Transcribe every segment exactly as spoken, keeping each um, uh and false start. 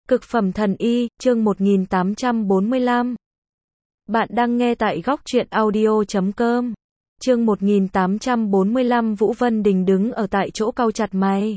Cực phẩm thần y, chương một nghìn tám trăm bốn mươi lăm. Bạn đang nghe tại góc truyện audio chấm com. Chương một nghìn tám trăm bốn mươi lăm. Vũ Vân Đình đứng ở tại chỗ cau chặt mày.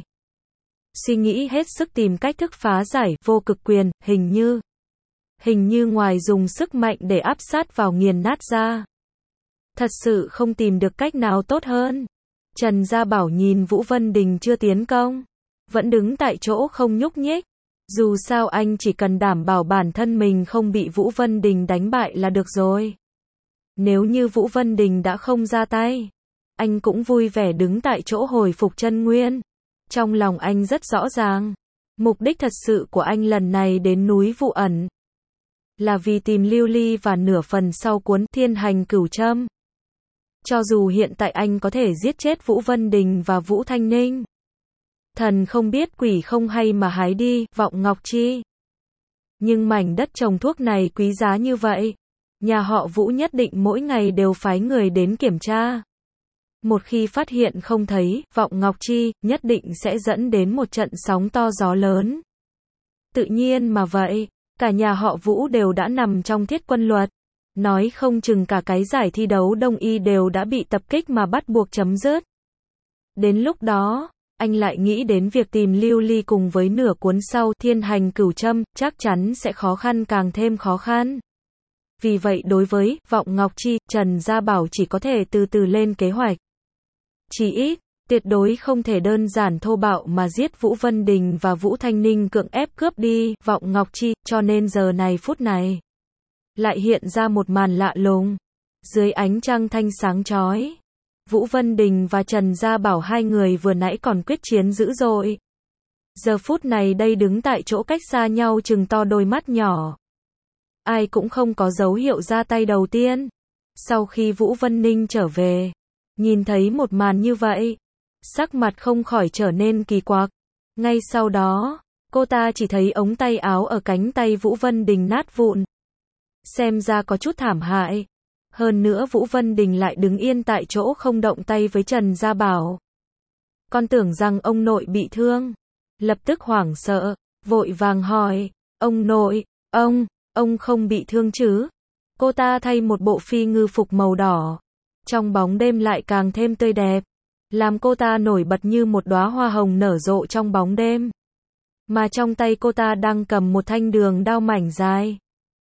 Suy nghĩ hết sức tìm cách thức phá giải vô cực quyền, hình như hình như ngoài dùng sức mạnh để áp sát vào nghiền nát ra, thật sự không tìm được cách nào tốt hơn. Trần Gia Bảo nhìn Vũ Vân Đình chưa tiến công, vẫn đứng tại chỗ không nhúc nhích. Dù sao anh chỉ cần đảm bảo bản thân mình không bị Vũ Vân Đình đánh bại là được rồi. Nếu như Vũ Vân Đình đã không ra tay, anh cũng vui vẻ đứng tại chỗ hồi phục chân nguyên. Trong lòng anh rất rõ ràng, mục đích thật sự của anh lần này đến núi Vụ Ẩn là vì tìm Lưu Ly và nửa phần sau cuốn Thiên Hành Cửu Châm. Cho dù hiện tại anh có thể giết chết Vũ Vân Đình và Vũ Thanh Ninh, thần không biết quỷ không hay mà hái đi, Vọng Ngọc Chi. Nhưng mảnh đất trồng thuốc này quý giá như vậy, nhà họ Vũ nhất định mỗi ngày đều phái người đến kiểm tra. Một khi phát hiện không thấy Vọng Ngọc Chi, nhất định sẽ dẫn đến một trận sóng to gió lớn. Tự nhiên mà vậy, cả nhà họ Vũ đều đã nằm trong thiết quân luật. Nói không chừng cả cái giải thi đấu đông y đều đã bị tập kích mà bắt buộc chấm dứt. Đến lúc đó, anh lại nghĩ đến việc tìm Lưu Ly cùng với nửa cuốn sau Thiên Hành Cửu Châm, chắc chắn sẽ khó khăn càng thêm khó khăn. Vì vậy đối với Vọng Ngọc Chi, Trần Gia Bảo chỉ có thể từ từ lên kế hoạch. Chỉ ít, tuyệt đối không thể đơn giản thô bạo mà giết Vũ Vân Đình và Vũ Thanh Ninh, cưỡng ép cướp đi Vọng Ngọc Chi, cho nên giờ này phút này lại hiện ra một màn lạ lùng. Dưới ánh trăng thanh sáng chói, Vũ Vân Đình và Trần Gia Bảo hai người vừa nãy còn quyết chiến dữ dội, giờ phút này đây đứng tại chỗ cách xa nhau chừng to đôi mắt nhỏ. Ai cũng không có dấu hiệu ra tay đầu tiên. Sau khi Vũ Vân Ninh trở về, nhìn thấy một màn như vậy, sắc mặt không khỏi trở nên kỳ quặc. Ngay sau đó, cô ta chỉ thấy ống tay áo ở cánh tay Vũ Vân Đình nát vụn, xem ra có chút thảm hại. Hơn nữa Vũ Vân Đình lại đứng yên tại chỗ không động tay với Trần Gia Bảo. Con tưởng rằng ông nội bị thương, lập tức hoảng sợ, vội vàng hỏi, ông nội, ông, ông không bị thương chứ? Cô ta thay một bộ phi ngư phục màu đỏ, trong bóng đêm lại càng thêm tươi đẹp, làm cô ta nổi bật như một đóa hoa hồng nở rộ trong bóng đêm. Mà trong tay cô ta đang cầm một thanh đường đao mảnh dài,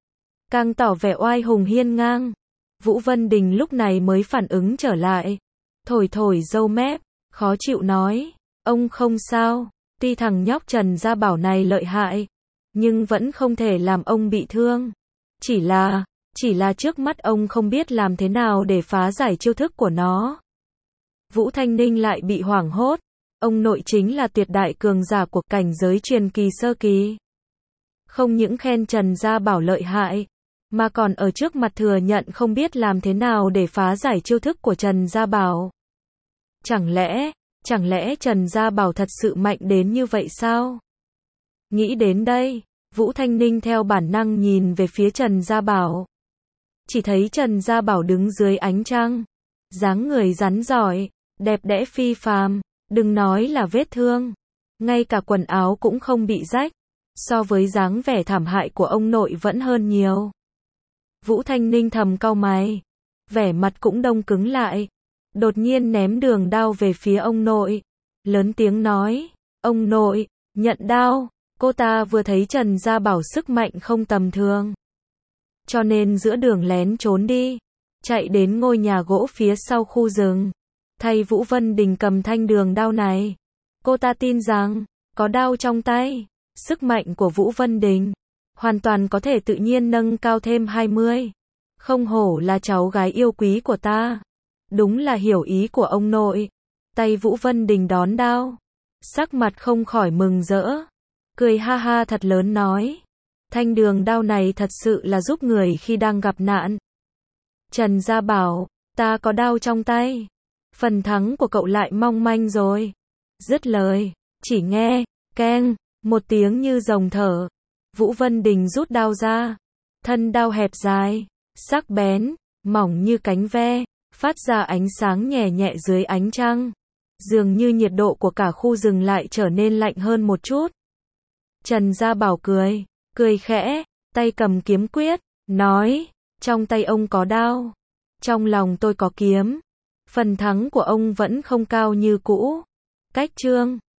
càng tỏ vẻ oai hùng hiên ngang. Vũ Vân Đình lúc này mới phản ứng trở lại, thổi thổi râu mép, khó chịu nói, ông không sao, tuy thằng nhóc Trần Gia Bảo này lợi hại, nhưng vẫn không thể làm ông bị thương. Chỉ là, chỉ là trước mắt ông không biết làm thế nào để phá giải chiêu thức của nó. Vũ Thanh Ninh lại bị hoảng hốt, ông nội chính là tuyệt đại cường giả của cảnh giới truyền kỳ sơ kỳ. Không những khen Trần Gia Bảo lợi hại, mà còn ở trước mặt thừa nhận không biết làm thế nào để phá giải chiêu thức của Trần Gia Bảo. Chẳng lẽ, chẳng lẽ Trần Gia Bảo thật sự mạnh đến như vậy sao? Nghĩ đến đây, Vũ Thanh Ninh theo bản năng nhìn về phía Trần Gia Bảo. Chỉ thấy Trần Gia Bảo đứng dưới ánh trăng, dáng người rắn giỏi, đẹp đẽ phi phàm, đừng nói là vết thương, ngay cả quần áo cũng không bị rách, so với dáng vẻ thảm hại của ông nội vẫn hơn nhiều. Vũ Thanh Ninh thầm cau mày, vẻ mặt cũng đông cứng lại, đột nhiên ném đường đao về phía ông nội, lớn tiếng nói, ông nội, nhận đao. Cô ta vừa thấy Trần Gia Bảo sức mạnh không tầm thường, cho nên giữa đường lén trốn đi, chạy đến ngôi nhà gỗ phía sau khu rừng, thay Vũ Vân Đình cầm thanh đường đao này. Cô ta tin rằng, có đao trong tay, sức mạnh của Vũ Vân Đình hoàn toàn có thể tự nhiên nâng cao thêm hai mươi. Không hổ là cháu gái yêu quý của ta. Đúng là hiểu ý của ông nội. Tay Vũ Vân Đình đón đao, sắc mặt không khỏi mừng rỡ, cười ha ha thật lớn nói, thanh đường đao này thật sự là giúp người khi đang gặp nạn. Trần Gia Bảo, ta có đao trong tay, phần thắng của cậu lại mong manh rồi. Dứt lời, chỉ nghe, keng, một tiếng như rồng thở. Vũ Vân Đình rút đao ra, thân đao hẹp dài, sắc bén, mỏng như cánh ve, phát ra ánh sáng nhẹ nhẹ dưới ánh trăng. Dường như nhiệt độ của cả khu rừng lại trở nên lạnh hơn một chút. Trần Gia Bảo cười, cười khẽ, tay cầm kiếm quyết, nói, trong tay ông có đao, trong lòng tôi có kiếm. Phần thắng của ông vẫn không cao như cũ. Cách chương